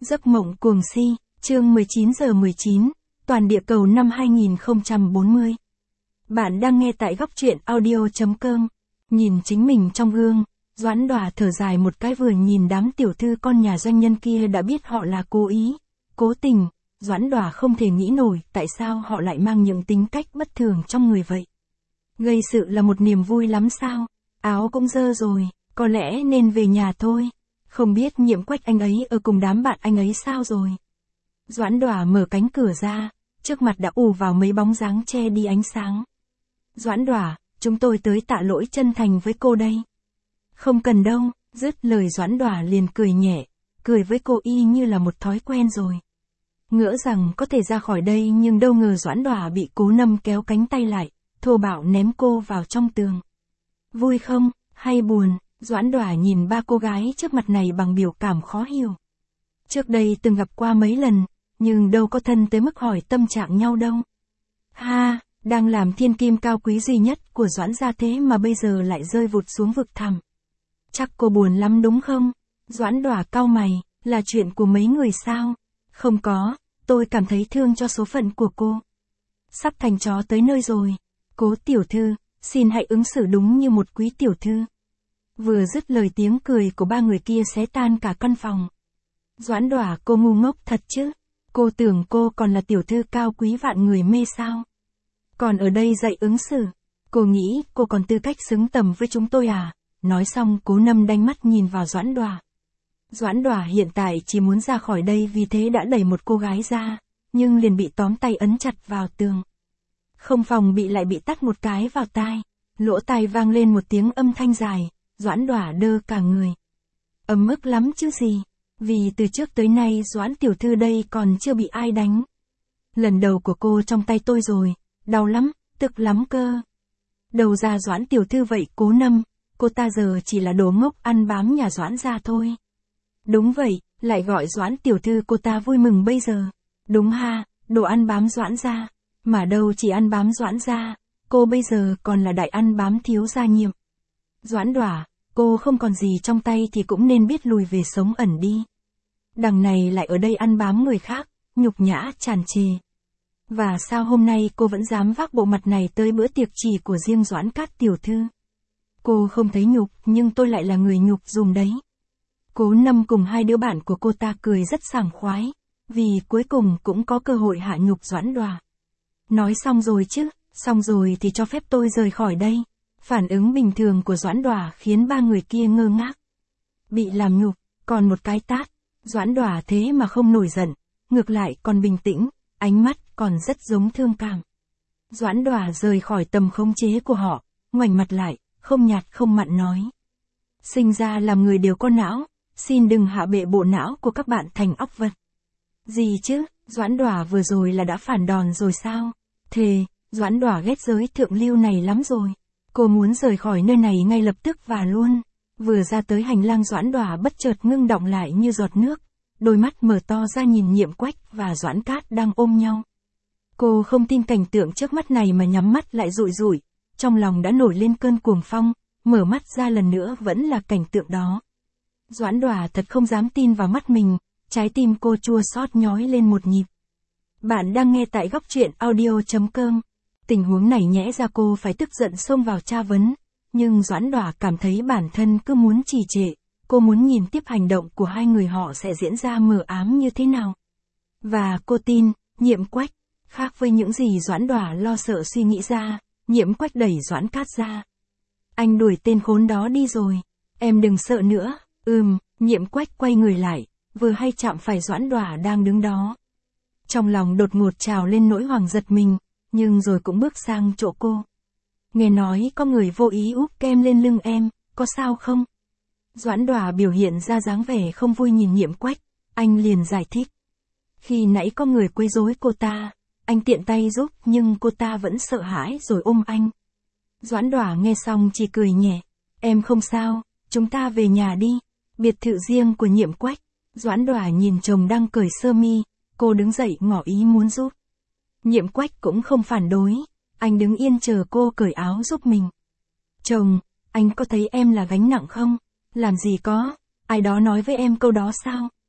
Giấc mộng cuồng si, chương 19:19, toàn địa cầu năm 2040. Bạn đang nghe tại góc truyện audio.com. Nhìn chính mình trong gương, Doãn Đòa thở dài một cái, vừa nhìn đám tiểu thư con nhà doanh nhân kia đã biết họ là cố ý, cố tình. Doãn Đòa không thể nghĩ nổi tại sao họ lại mang những tính cách bất thường trong người vậy. Gây sự là một niềm vui lắm sao? Áo cũng dơ rồi, có lẽ nên về nhà thôi. Không biết Nhiệm Quách anh ấy ở cùng đám bạn anh ấy sao rồi? Doãn Đòa mở cánh cửa ra, trước mặt đã ùa vào mấy bóng dáng che đi ánh sáng. Doãn Đòa, chúng tôi tới tạ lỗi chân thành với cô đây. Không cần đâu, dứt lời Doãn Đòa liền cười nhẹ, cười với cô y như là một thói quen rồi. Ngỡ rằng có thể ra khỏi đây, nhưng đâu ngờ Doãn Đòa bị Cố Nâm kéo cánh tay lại, thô bạo ném cô vào trong tường. Vui không, hay buồn? Doãn Đòa nhìn ba cô gái trước mặt này bằng biểu cảm khó hiểu. Trước đây từng gặp qua mấy lần, nhưng đâu có thân tới mức hỏi tâm trạng nhau đâu. Ha, đang làm thiên kim cao quý duy nhất của Doãn gia thế mà bây giờ lại rơi vụt xuống vực thẳm. Chắc cô buồn lắm đúng không? Doãn Đòa cau mày, là chuyện của mấy người sao? Không có, tôi cảm thấy thương cho số phận của cô. Sắp thành chó tới nơi rồi. Cố tiểu thư, xin hãy ứng xử đúng như một quý tiểu thư. Vừa dứt lời, tiếng cười của ba người kia xé tan cả căn phòng. Doãn Đòa, cô ngu ngốc thật chứ? Cô tưởng cô còn là tiểu thư cao quý vạn người mê sao? Còn ở đây dạy ứng xử. Cô nghĩ cô còn tư cách xứng tầm với chúng tôi à? Nói xong Cố Nâm đanh mắt nhìn vào Doãn Đòa. Doãn Đòa hiện tại chỉ muốn ra khỏi đây, vì thế đã đẩy một cô gái ra, nhưng liền bị tóm tay ấn chặt vào tường. Không phòng bị lại bị tát một cái vào tai. Lỗ tai vang lên một tiếng âm thanh dài. Doãn Đòa đơ cả người. Ấm ức lắm chứ gì, vì từ trước tới nay Doãn tiểu thư đây còn chưa bị ai đánh. Lần đầu của cô trong tay tôi rồi, đau lắm, tức lắm cơ. Đầu ra Doãn tiểu thư vậy Cố Nâm, cô ta giờ chỉ là đồ ngốc ăn bám nhà Doãn gia thôi. Đúng vậy, lại gọi Doãn tiểu thư cô ta vui mừng bây giờ. Đúng ha, đồ ăn bám Doãn gia, mà đâu chỉ ăn bám Doãn gia, cô bây giờ còn là đại ăn bám thiếu gia Nhiệm. Doãn Đòa, cô không còn gì trong tay thì cũng nên biết lùi về sống ẩn đi. Đằng này lại ở đây ăn bám người khác, nhục nhã tràn trề. Và sao hôm nay cô vẫn dám vác bộ mặt này tới bữa tiệc chỉ của riêng Doãn Cát tiểu thư? Cô không thấy nhục, nhưng tôi lại là người nhục dùm đấy. Cố Nâm cùng hai đứa bạn của cô ta cười rất sảng khoái, vì cuối cùng cũng có cơ hội hạ nhục Doãn Đòa. Nói xong rồi chứ, xong rồi thì cho phép tôi rời khỏi đây. Phản ứng bình thường của Doãn Đòa khiến ba người kia ngơ ngác. Bị làm nhục, còn một cái tát. Doãn Đòa thế mà không nổi giận, ngược lại còn bình tĩnh, ánh mắt còn rất giống thương cảm. Doãn Đòa rời khỏi tầm khống chế của họ, ngoảnh mặt lại, không nhạt không mặn nói. Sinh ra làm người đều có não, xin đừng hạ bệ bộ não của các bạn thành óc vật. Gì chứ, Doãn Đòa vừa rồi là đã phản đòn rồi sao? Thề, Doãn Đòa ghét giới thượng lưu này lắm rồi. Cô muốn rời khỏi nơi này ngay lập tức và luôn. Vừa ra tới hành lang, Doãn Đòa bất chợt ngưng động lại như giọt nước. Đôi mắt mở to ra nhìn Nhiệm Quách và Doãn Cát đang ôm nhau. Cô không tin cảnh tượng trước mắt này mà nhắm mắt lại rụi rụi. Trong lòng đã nổi lên cơn cuồng phong, mở mắt ra lần nữa vẫn là cảnh tượng đó. Doãn Đòa thật không dám tin vào mắt mình, trái tim cô chua xót nhói lên một nhịp. Bạn đang nghe tại góc truyện audio.com. Tình huống này nhẽ ra cô phải tức giận xông vào tra vấn, nhưng Doãn Đòa cảm thấy bản thân cứ muốn trì trệ, cô muốn nhìn tiếp hành động của hai người họ sẽ diễn ra mờ ám như thế nào. Và cô tin, Nhiệm Quách, khác với những gì Doãn Đòa lo sợ suy nghĩ ra, Nhiệm Quách đẩy Doãn Cát ra. Anh đuổi tên khốn đó đi rồi, em đừng sợ nữa. Nhiệm Quách quay người lại, vừa hay chạm phải Doãn Đòa đang đứng đó. Trong lòng đột ngột trào lên nỗi hoảng giật mình, nhưng rồi cũng bước sang chỗ cô. Nghe nói có người vô ý úp kem lên lưng em, có sao không? Doãn Đòa biểu hiện ra dáng vẻ không vui nhìn Nhiệm Quách, anh liền giải thích. Khi nãy có người quấy rối cô ta, anh tiện tay giúp nhưng cô ta vẫn sợ hãi rồi ôm anh. Doãn Đòa nghe xong chỉ cười nhẹ, em không sao, chúng ta về nhà đi. Biệt thự riêng của Nhiệm Quách. Doãn Đòa nhìn chồng đang cởi sơ mi, cô đứng dậy ngỏ ý muốn giúp. Nhiệm Quách cũng không phản đối, anh đứng yên chờ cô cởi áo giúp mình. Chồng, anh có thấy em là gánh nặng không? Làm gì có, ai đó nói với em câu đó sao?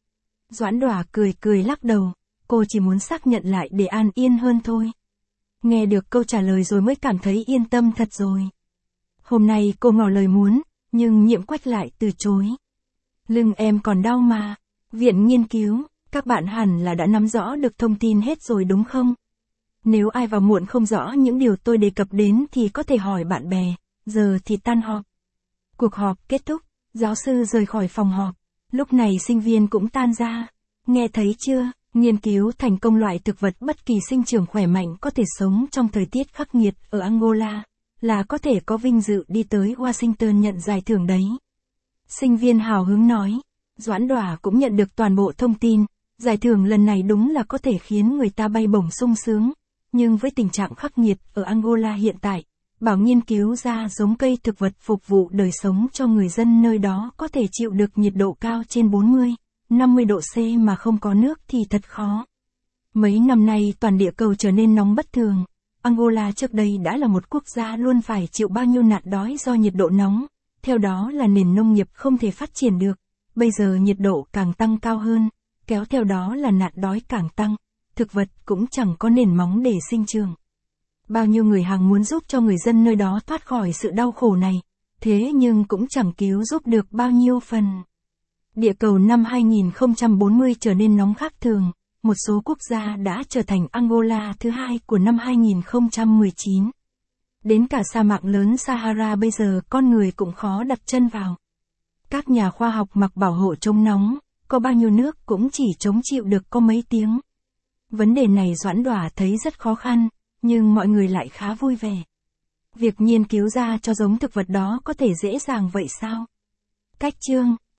Doãn Đỏa cười cười lắc đầu, cô chỉ muốn xác nhận lại để an yên hơn thôi. Nghe được câu trả lời rồi mới cảm thấy yên tâm thật rồi. Hôm nay cô ngỏ lời muốn, nhưng Nhiệm Quách lại từ chối. Lưng em còn đau mà. Viện nghiên cứu, các bạn hẳn là đã nắm rõ được thông tin hết rồi đúng không? Nếu ai vào muộn không rõ những điều tôi đề cập đến thì có thể hỏi bạn bè, giờ thì tan họp. Cuộc họp kết thúc, giáo sư rời khỏi phòng họp. Lúc này sinh viên cũng tan ra. Nghe thấy chưa, nghiên cứu thành công loại thực vật bất kỳ sinh trưởng khỏe mạnh có thể sống trong thời tiết khắc nghiệt ở Angola, là có thể có vinh dự đi tới Washington nhận giải thưởng đấy. Sinh viên hào hứng nói, Doãn Đỏa cũng nhận được toàn bộ thông tin, giải thưởng lần này đúng là có thể khiến người ta bay bổng sung sướng, nhưng với tình trạng khắc nghiệt ở Angola hiện tại, bảo nghiên cứu ra giống cây thực vật phục vụ đời sống cho người dân nơi đó có thể chịu được nhiệt độ cao trên 40, 50 độ C mà không có nước thì thật khó. Mấy năm nay toàn địa cầu trở nên nóng bất thường. Angola trước đây đã là một quốc gia luôn phải chịu bao nhiêu nạn đói do nhiệt độ nóng, theo đó là nền nông nghiệp không thể phát triển được. Bây giờ nhiệt độ càng tăng cao hơn, kéo theo đó là nạn đói càng tăng, thực vật cũng chẳng có nền móng để sinh trưởng. Bao nhiêu người hàng muốn giúp cho người dân nơi đó thoát khỏi sự đau khổ này, thế nhưng cũng chẳng cứu giúp được bao nhiêu phần. Địa cầu năm 2040 trở nên nóng khác thường, một số quốc gia đã trở thành Angola thứ hai của năm 2019. Đến cả sa mạc lớn Sahara bây giờ con người cũng khó đặt chân vào. Các nhà khoa học mặc bảo hộ chống nóng, có bao nhiêu nước cũng chỉ chống chịu được có mấy tiếng. Vấn đề này Doãn Đỏa thấy rất khó khăn, nhưng mọi người lại khá vui vẻ. Việc nghiên cứu ra cho giống thực vật đó có thể dễ dàng vậy sao? Cách chương